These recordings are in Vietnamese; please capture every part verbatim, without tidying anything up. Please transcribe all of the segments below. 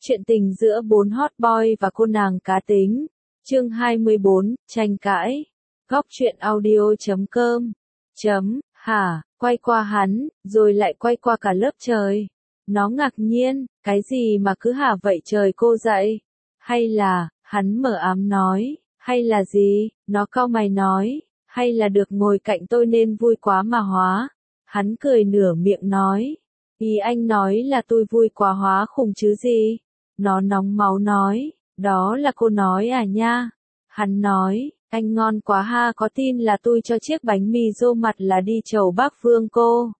Chuyện tình giữa bốn hot boy và cô nàng cá tính. Chương hai mươi bốn, tranh cãi. Góc truyện audio chấm com. Chấm, hả, quay qua hắn, rồi lại quay qua cả lớp trời. Nó ngạc nhiên, cái gì mà cứ hả vậy trời cô dạy? Hay là, hắn mở ám nói, hay là gì, nó cau mày nói, hay là được ngồi cạnh tôi nên vui quá mà hóa. Hắn cười nửa miệng nói, ý anh nói là tôi vui quá hóa khùng chứ gì? Nó nóng máu nói, đó là cô nói à nha. Hắn nói, anh ngon quá ha, có tin là tôi cho chiếc bánh mì rô mặt là đi chầu bác Vương cô.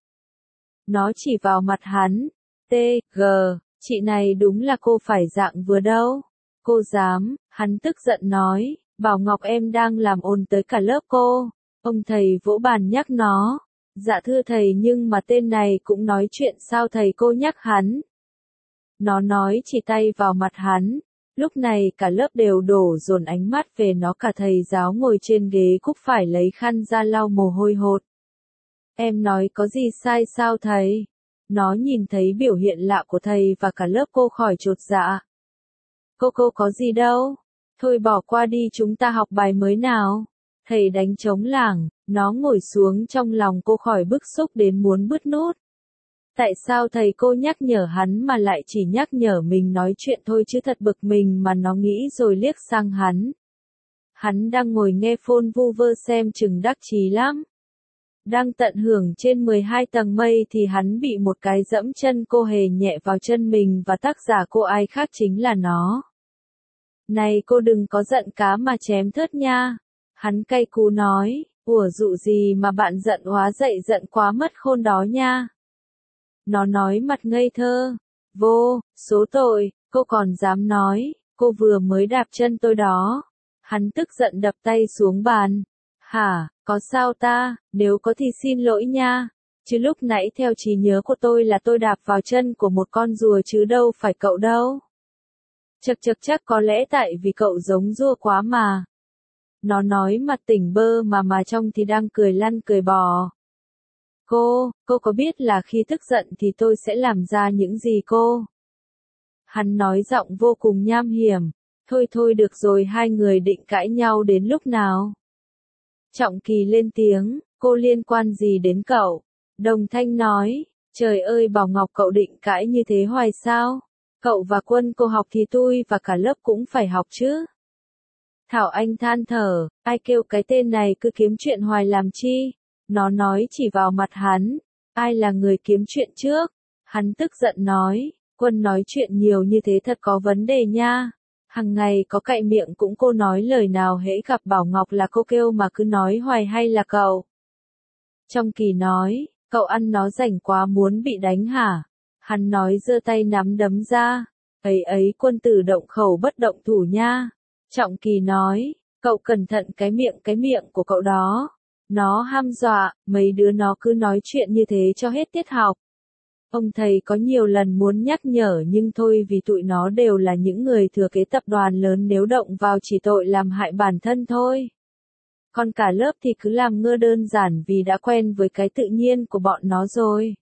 Nó chỉ vào mặt hắn, T, G, chị này đúng là cô phải dạng vừa đâu. Cô dám, hắn tức giận nói, bảo Ngọc em đang làm ồn tới cả lớp cô. Ông thầy vỗ bàn nhắc nó, dạ thưa thầy nhưng mà tên này cũng nói chuyện sao thầy cô nhắc hắn. Nó nói chỉ tay vào mặt hắn, lúc này cả lớp đều đổ dồn ánh mắt về nó, cả thầy giáo ngồi trên ghế cúc phải lấy khăn ra lau mồ hôi hột. Em nói có gì sai sao thầy? Nó nhìn thấy biểu hiện lạ của thầy và cả lớp cô khỏi chột dạ. Cô cô có gì đâu, thôi bỏ qua đi chúng ta học bài mới nào. Thầy đánh trống lảng, nó ngồi xuống trong lòng cô khỏi bức xúc đến muốn bứt nút. Tại sao thầy cô nhắc nhở hắn mà lại chỉ nhắc nhở mình nói chuyện thôi chứ, thật bực mình mà nó nghĩ rồi liếc sang hắn. Hắn đang ngồi nghe phone vu vơ xem chừng đắc chí lắm. Đang tận hưởng trên mười hai tầng mây thì hắn bị một cái dẫm chân cô hề nhẹ vào chân mình và tác giả cô ai khác chính là nó. Này cô đừng có giận cá mà chém thớt nha. Hắn cay cú nói, ủa dụ gì mà bạn giận hóa dậy giận quá mất khôn đó nha. Nó nói mặt ngây thơ, vô, số tội, cô còn dám nói, cô vừa mới đạp chân tôi đó. Hắn tức giận đập tay xuống bàn, hả, có sao ta, nếu có thì xin lỗi nha, chứ lúc nãy theo trí nhớ của tôi là tôi đạp vào chân của một con rùa chứ đâu phải cậu đâu. Chật chật chắc có lẽ tại vì cậu giống rùa quá mà. Nó nói mặt tỉnh bơ mà mà trong thì đang cười lăn cười bò. Cô, cô có biết là khi tức giận thì tôi sẽ làm ra những gì cô? Hắn nói giọng vô cùng nham hiểm. Thôi thôi được rồi, hai người định cãi nhau đến lúc nào? Trọng Kỳ lên tiếng, cô liên quan gì đến cậu? Đồng Thanh nói, trời ơi Bảo Ngọc cậu định cãi như thế hoài sao? Cậu và Quân cô học thì tôi và cả lớp cũng phải học chứ. Thảo Anh than thở, ai kêu cái tên này cứ kiếm chuyện hoài làm chi? Nó nói chỉ vào mặt hắn, ai là người kiếm chuyện trước? Hắn tức giận nói, Quân nói chuyện nhiều như thế thật có vấn đề nha. Hằng ngày có cậy miệng cũng cô nói lời nào hễ gặp Bảo Ngọc là cô kêu mà cứ nói hoài hay là cậu? Trong Kỳ nói, cậu ăn nó rảnh quá muốn bị đánh hả? Hắn nói giơ tay nắm đấm ra, ấy ấy Quân tử động khẩu bất động thủ nha. Trọng Kỳ nói, cậu cẩn thận cái miệng cái miệng của cậu đó. Nó ham dọa, mấy đứa nó cứ nói chuyện như thế cho hết tiết học. Ông thầy có nhiều lần muốn nhắc nhở nhưng thôi vì tụi nó đều là những người thừa kế tập đoàn lớn, nếu động vào chỉ tội làm hại bản thân thôi. Còn cả lớp thì cứ làm ngơ đơn giản vì đã quen với cái tự nhiên của bọn nó rồi.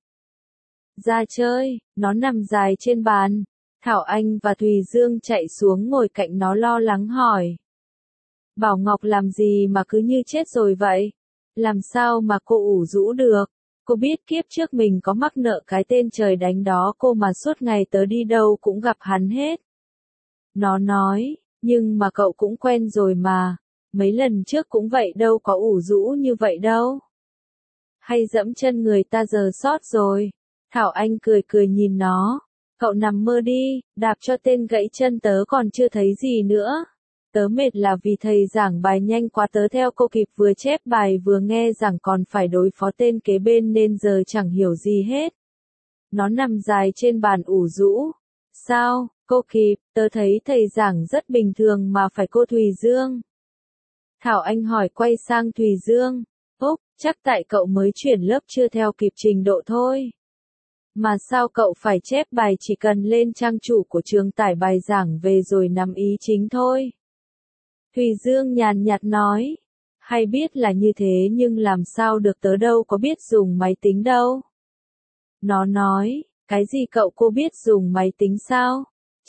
Ra chơi, nó nằm dài trên bàn. Thảo Anh và Thùy Dương chạy xuống ngồi cạnh nó lo lắng hỏi. Bảo Ngọc làm gì mà cứ như chết rồi vậy? Làm sao mà cô ủ rũ được? Cô biết kiếp trước mình có mắc nợ cái tên trời đánh đó cô mà suốt ngày tớ đi đâu cũng gặp hắn hết. Nó nói, nhưng mà cậu cũng quen rồi mà, mấy lần trước cũng vậy đâu có ủ rũ như vậy đâu. Hay dẫm chân người ta giờ sót rồi. Thảo Anh cười cười nhìn nó, cậu nằm mơ đi, đạp cho tên gãy chân tớ còn chưa thấy gì nữa. Tớ mệt là vì thầy giảng bài nhanh quá, tớ theo cô kịp, vừa chép bài vừa nghe giảng còn phải đối phó tên kế bên nên giờ chẳng hiểu gì hết. Nó nằm dài trên bàn ủ rũ. Sao, cô kịp, tớ thấy thầy giảng rất bình thường mà phải cô Thùy Dương. Thảo Anh hỏi quay sang Thùy Dương. Úc, chắc tại cậu mới chuyển lớp chưa theo kịp trình độ thôi. Mà sao cậu phải chép bài, chỉ cần lên trang chủ của trường tải bài giảng về rồi nắm ý chính thôi. Thùy Dương nhàn nhạt nói, hay biết là như thế nhưng làm sao được, tớ đâu có biết dùng máy tính đâu. Nó nói, cái gì cậu cô biết dùng máy tính sao?